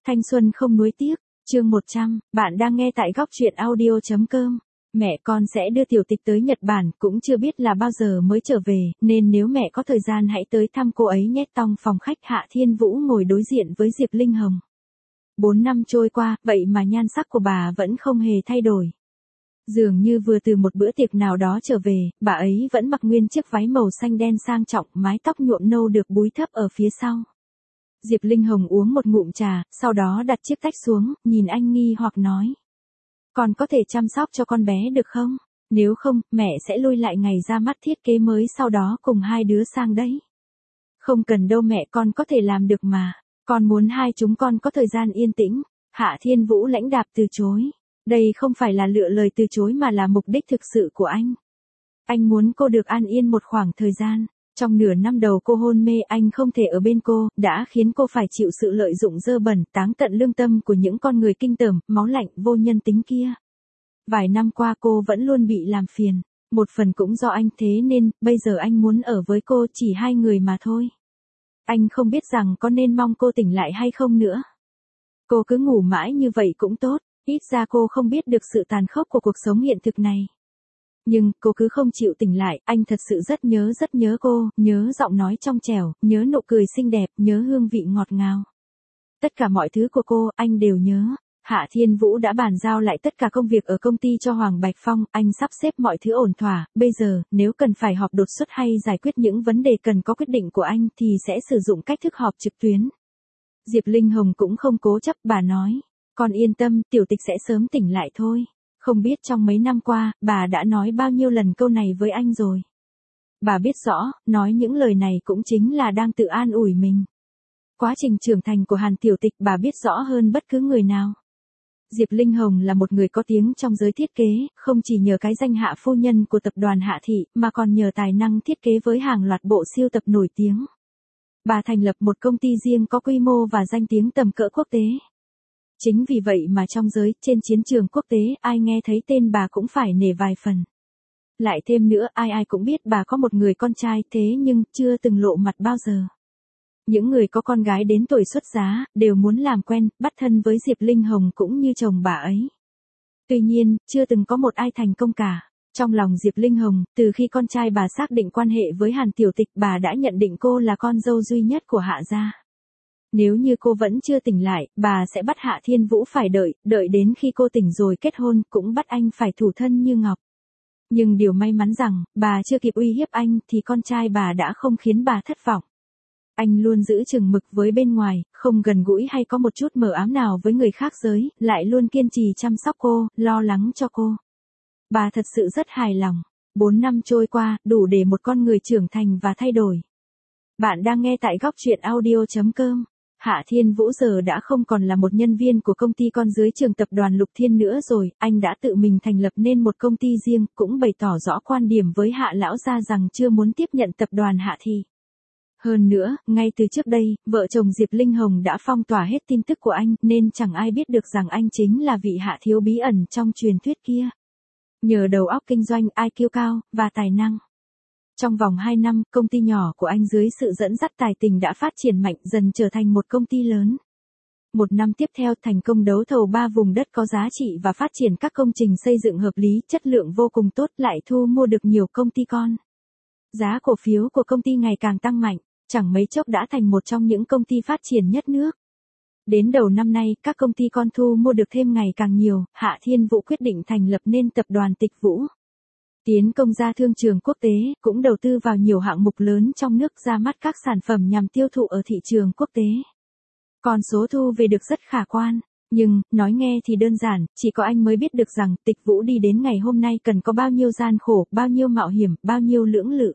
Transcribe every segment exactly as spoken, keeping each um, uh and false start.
Thanh xuân không nuối tiếc, chương một trăm, bạn đang nghe tại góc truyện audio.com. Mẹ con sẽ đưa tiểu tịch tới Nhật Bản, cũng chưa biết là bao giờ mới trở về, nên nếu mẹ có thời gian hãy tới thăm cô ấy nhé. Tòng phòng khách Hạ Thiên Vũ ngồi đối diện với Diệp Linh Hồng. Bốn năm trôi qua, vậy mà nhan sắc của bà vẫn không hề thay đổi. Dường như vừa từ một bữa tiệc nào đó trở về, bà ấy vẫn mặc nguyên chiếc váy màu xanh đen sang trọng, mái tóc nhuộm nâu được búi thấp ở phía sau. Diệp Linh Hồng uống một ngụm trà, sau đó đặt chiếc tách xuống, nhìn anh nghi hoặc nói. Con có thể chăm sóc cho con bé được không? Nếu không, mẹ sẽ lui lại ngày ra mắt thiết kế mới sau đó cùng hai đứa sang đấy. Không cần đâu mẹ, con có thể làm được mà. Con muốn hai chúng con có thời gian yên tĩnh. Hạ Thiên Vũ lãnh đạm từ chối. Đây không phải là lựa lời từ chối mà là mục đích thực sự của anh. Anh muốn cô được an yên một khoảng thời gian. Trong nửa năm đầu cô hôn mê, anh không thể ở bên cô, đã khiến cô phải chịu sự lợi dụng dơ bẩn, táng tận lương tâm của những con người kinh tởm, máu lạnh, vô nhân tính kia. Vài năm qua cô vẫn luôn bị làm phiền, một phần cũng do anh, thế nên, bây giờ anh muốn ở với cô, chỉ hai người mà thôi. Anh không biết rằng có nên mong cô tỉnh lại hay không nữa. Cô cứ ngủ mãi như vậy cũng tốt, ít ra cô không biết được sự tàn khốc của cuộc sống hiện thực này. Nhưng, cô cứ không chịu tỉnh lại, anh thật sự rất nhớ rất nhớ cô, nhớ giọng nói trong trẻo, nhớ nụ cười xinh đẹp, nhớ hương vị ngọt ngào. Tất cả mọi thứ của cô, anh đều nhớ. Hạ Thiên Vũ đã bàn giao lại tất cả công việc ở công ty cho Hoàng Bạch Phong, anh sắp xếp mọi thứ ổn thỏa, bây giờ, nếu cần phải họp đột xuất hay giải quyết những vấn đề cần có quyết định của anh thì sẽ sử dụng cách thức họp trực tuyến. Diệp Linh Hồng cũng không cố chấp, bà nói, con yên tâm, tiểu tịch sẽ sớm tỉnh lại thôi. Không biết trong mấy năm qua, bà đã nói bao nhiêu lần câu này với anh rồi. Bà biết rõ, nói những lời này cũng chính là đang tự an ủi mình. Quá trình trưởng thành của Hàn Tiểu Tịch bà biết rõ hơn bất cứ người nào. Diệp Linh Hồng là một người có tiếng trong giới thiết kế, không chỉ nhờ cái danh hạ phu nhân của tập đoàn Hạ Thị, mà còn nhờ tài năng thiết kế với hàng loạt bộ siêu tập nổi tiếng. Bà thành lập một công ty riêng có quy mô và danh tiếng tầm cỡ quốc tế. Chính vì vậy mà trong giới, trên chiến trường quốc tế, ai nghe thấy tên bà cũng phải nể vài phần. Lại thêm nữa, ai ai cũng biết bà có một người con trai, thế nhưng, chưa từng lộ mặt bao giờ. Những người có con gái đến tuổi xuất giá, đều muốn làm quen, bắt thân với Diệp Linh Hồng cũng như chồng bà ấy. Tuy nhiên, chưa từng có một ai thành công cả. Trong lòng Diệp Linh Hồng, từ khi con trai bà xác định quan hệ với Hàn Tiểu Tịch, bà đã nhận định cô là con dâu duy nhất của Hạ gia. Nếu như cô vẫn chưa tỉnh lại, bà sẽ bắt Hạ Thiên Vũ phải đợi, đợi đến khi cô tỉnh rồi kết hôn, cũng bắt anh phải thủ thân như ngọc. Nhưng điều may mắn rằng, bà chưa kịp uy hiếp anh thì con trai bà đã không khiến bà thất vọng. Anh luôn giữ chừng mực với bên ngoài, không gần gũi hay có một chút mờ ám nào với người khác giới, lại luôn kiên trì chăm sóc cô, lo lắng cho cô. Bà thật sự rất hài lòng. Bốn năm trôi qua, đủ để một con người trưởng thành và thay đổi. Bạn đang nghe tại góc truyện audio.com. Hạ Thiên Vũ giờ đã không còn là một nhân viên của công ty con dưới trường tập đoàn Lục Thiên nữa rồi, anh đã tự mình thành lập nên một công ty riêng, cũng bày tỏ rõ quan điểm với Hạ lão gia rằng chưa muốn tiếp nhận tập đoàn Hạ Thị. Hơn nữa, ngay từ trước đây, vợ chồng Diệp Linh Hồng đã phong tỏa hết tin tức của anh, nên chẳng ai biết được rằng anh chính là vị Hạ thiếu bí ẩn trong truyền thuyết kia. Nhờ đầu óc kinh doanh, i kiu cao, và tài năng. Trong vòng hai năm, công ty nhỏ của anh dưới sự dẫn dắt tài tình đã phát triển mạnh, dần trở thành một công ty lớn. Một năm tiếp theo, thành công đấu thầu ba vùng đất có giá trị và phát triển các công trình xây dựng hợp lý, chất lượng vô cùng tốt, lại thu mua được nhiều công ty con. Giá cổ phiếu của công ty ngày càng tăng mạnh, chẳng mấy chốc đã thành một trong những công ty phát triển nhất nước. Đến đầu năm nay, các công ty con thu mua được thêm ngày càng nhiều, Hạ Thiên Vũ quyết định thành lập nên tập đoàn Tịch Vũ. Tiến công ra thương trường quốc tế, cũng đầu tư vào nhiều hạng mục lớn trong nước, ra mắt các sản phẩm nhằm tiêu thụ ở thị trường quốc tế. Con số thu về được rất khả quan, nhưng, nói nghe thì đơn giản, chỉ có anh mới biết được rằng Tịch Vũ đi đến ngày hôm nay cần có bao nhiêu gian khổ, bao nhiêu mạo hiểm, bao nhiêu lưỡng lự.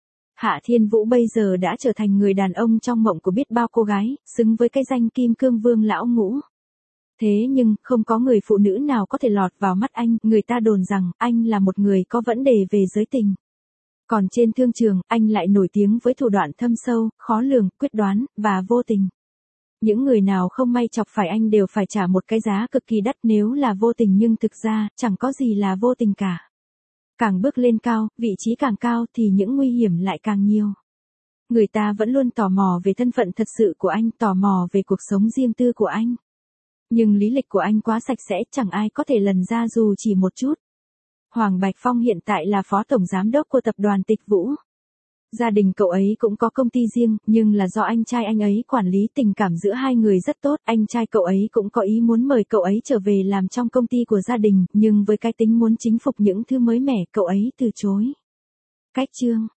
Hạ Thiên Vũ bây giờ đã trở thành người đàn ông trong mộng của biết bao cô gái, xứng với cái danh Kim Cương Vương lão ngũ. Thế nhưng, không có người phụ nữ nào có thể lọt vào mắt anh, người ta đồn rằng, anh là một người có vấn đề về giới tình. Còn trên thương trường, anh lại nổi tiếng với thủ đoạn thâm sâu, khó lường, quyết đoán, và vô tình. Những người nào không may chọc phải anh đều phải trả một cái giá cực kỳ đắt nếu là vô tình, nhưng thực ra, chẳng có gì là vô tình cả. Càng bước lên cao, vị trí càng cao thì những nguy hiểm lại càng nhiều. Người ta vẫn luôn tò mò về thân phận thật sự của anh, tò mò về cuộc sống riêng tư của anh. Nhưng lý lịch của anh quá sạch sẽ, chẳng ai có thể lần ra dù chỉ một chút. Hoàng Bạch Phong hiện tại là phó tổng giám đốc của tập đoàn Tịch Vũ. Gia đình cậu ấy cũng có công ty riêng, nhưng là do anh trai anh ấy quản lý, tình cảm giữa hai người rất tốt. Anh trai cậu ấy cũng có ý muốn mời cậu ấy trở về làm trong công ty của gia đình, nhưng với cái tính muốn chính phục những thứ mới mẻ, cậu ấy từ chối. Cách chương